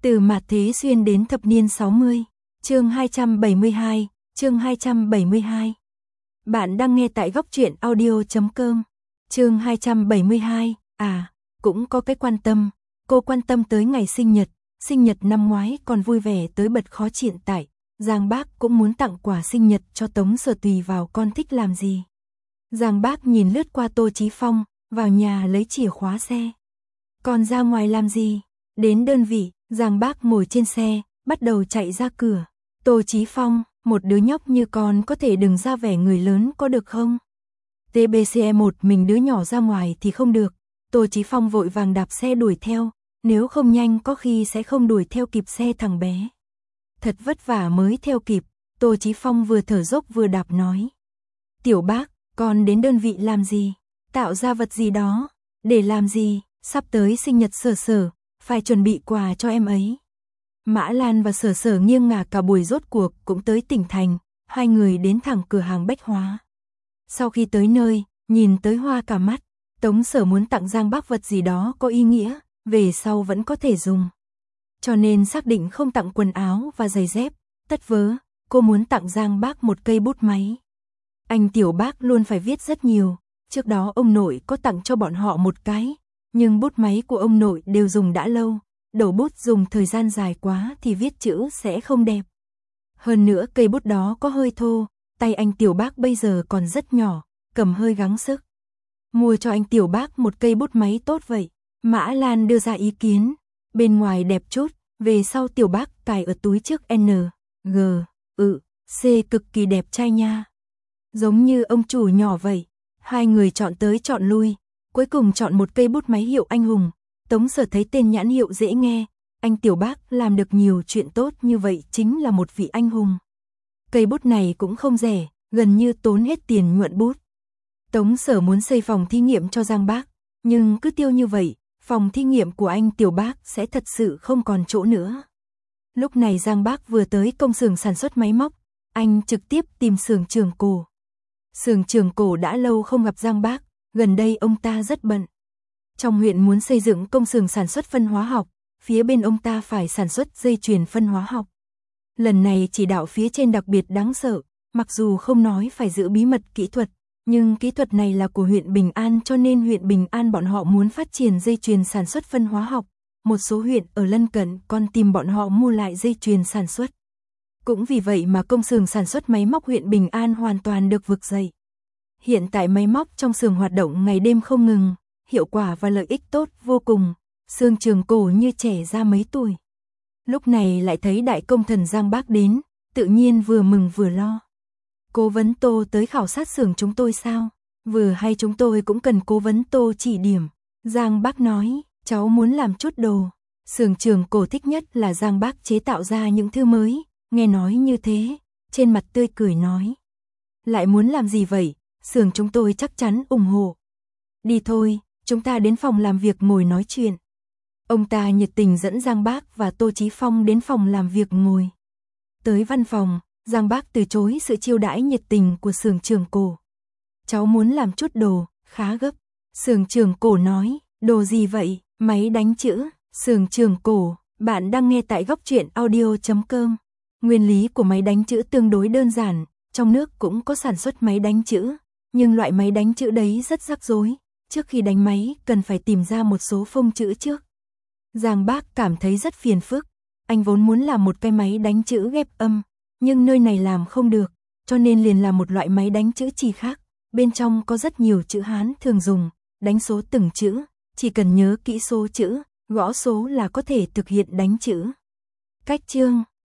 Từ mạt thế xuyên đến thập niên 60, chương 272, chương 272. Bạn đang nghe tại góc truyện audio.com. Chương 272, cũng có cái quan tâm, cô quan tâm tới ngày sinh nhật năm ngoái còn vui vẻ tới bật khó chịu tại, Giang Bác cũng muốn tặng quà sinh nhật cho Tống Sở tùy vào con thích làm gì. Giang Bác nhìn lướt qua Tô Chí Phong, vào nhà lấy chìa khóa xe. Còn ra ngoài làm gì? Đến đơn vị, Giang Bác ngồi trên xe, bắt đầu chạy ra cửa. Tô Chí Phong, một đứa nhóc như con có thể đừng ra vẻ người lớn có được không? TBCE một mình đứa nhỏ ra ngoài thì không được. Tô Chí Phong vội vàng đạp xe đuổi theo, nếu không nhanh có khi sẽ không đuổi theo kịp xe thằng bé. Thật vất vả mới theo kịp, Tô Chí Phong vừa thở dốc vừa đạp nói. Tiểu Bác, con đến đơn vị làm gì? Tạo ra vật gì đó? Để làm gì? Sắp tới sinh nhật Sở Sở, phải chuẩn bị quà cho em ấy. Mã Lan và Sở Sở nghiêng ngả cả buổi rốt cuộc cũng tới tỉnh thành, hai người đến thẳng cửa hàng bách hóa. Sau khi tới nơi, nhìn tới hoa cả mắt, Tống Sở muốn tặng Giang Bác vật gì đó có ý nghĩa, về sau vẫn có thể dùng. Cho nên xác định không tặng quần áo và giày dép, tất vớ, cô muốn tặng Giang Bác một cây bút máy. Anh Tiểu Bác luôn phải viết rất nhiều, trước đó ông nội có tặng cho bọn họ một cái, nhưng bút máy của ông nội đều dùng đã lâu, đầu bút dùng thời gian dài quá thì viết chữ sẽ không đẹp. Hơn nữa cây bút đó có hơi thô, tay anh Tiểu Bác bây giờ còn rất nhỏ, cầm hơi gắng sức. Mua cho anh Tiểu Bác một cây bút máy tốt vậy. Mã Lan đưa ra ý kiến, bên ngoài đẹp chút, về sau Tiểu Bác cài ở túi trước N, G, C cực kỳ đẹp trai nha. Giống như ông chủ nhỏ vậy, hai người chọn tới chọn lui, cuối cùng chọn một cây bút máy hiệu Anh Hùng. Tống Sở thấy tên nhãn hiệu dễ nghe, anh Tiểu Bác làm được nhiều chuyện tốt như vậy chính là một vị anh hùng. Cây bút này cũng không rẻ, gần như tốn hết tiền nhuận bút. Tống Sở muốn xây phòng thí nghiệm cho Giang Bác, nhưng cứ tiêu như vậy, phòng thí nghiệm của anh Tiểu Bác sẽ thật sự không còn chỗ nữa. Lúc này Giang Bác vừa tới công xưởng sản xuất máy móc, anh trực tiếp tìm xưởng trưởng Cổ. Xưởng trưởng Cổ đã lâu không gặp Giang Bác, gần đây ông ta rất bận. Trong huyện muốn xây dựng công xưởng sản xuất phân hóa học, phía bên ông ta phải sản xuất dây chuyền phân hóa học. Lần này chỉ đạo phía trên đặc biệt đáng sợ, mặc dù không nói phải giữ bí mật kỹ thuật, nhưng kỹ thuật này là của huyện Bình An cho nên huyện Bình An bọn họ muốn phát triển dây chuyền sản xuất phân hóa học. Một số huyện ở lân cận còn tìm bọn họ mua lại dây chuyền sản xuất. Cũng vì vậy mà công xưởng sản xuất máy móc huyện Bình An hoàn toàn được vực dậy. Hiện tại máy móc trong xưởng hoạt động ngày đêm không ngừng, hiệu quả và lợi ích tốt vô cùng, xưởng trưởng Cổ như trẻ ra mấy tuổi. Lúc này lại thấy đại công thần Giang Bác đến, tự nhiên vừa mừng vừa lo. Cố vấn Tô tới khảo sát xưởng chúng tôi sao? Vừa hay chúng tôi cũng cần cố vấn Tô chỉ điểm. Giang Bác nói, cháu muốn làm chút đồ. Xưởng trưởng Cổ thích nhất là Giang Bác chế tạo ra những thứ mới, nghe nói như thế, trên mặt tươi cười nói. Lại muốn làm gì vậy? Xưởng chúng tôi chắc chắn ủng hộ. Đi thôi, chúng ta đến phòng làm việc ngồi nói chuyện. Ông ta nhiệt tình dẫn Giang Bác và Tô Chí Phong đến phòng làm việc ngồi. Tới văn phòng, Giang Bác từ chối sự chiêu đãi nhiệt tình của xưởng trưởng Cổ. Cháu muốn làm chút đồ, khá gấp. Xưởng trưởng Cổ nói, đồ gì vậy? Máy đánh chữ. Xưởng trưởng Cổ, bạn đang nghe tại góc truyện audio.com. Nguyên lý của máy đánh chữ tương đối đơn giản, trong nước cũng có sản xuất máy đánh chữ, nhưng loại máy đánh chữ đấy rất rắc rối. Trước khi đánh máy, cần phải tìm ra một số phông chữ trước. Giang Bác cảm thấy rất phiền phức. Anh vốn muốn làm một cái máy đánh chữ ghép âm, nhưng nơi này làm không được, cho nên liền làm một loại máy đánh chữ chì khác. Bên trong có rất nhiều chữ Hán thường dùng, đánh số từng chữ, chỉ cần nhớ kỹ số chữ, gõ số là có thể thực hiện đánh chữ. Cách chương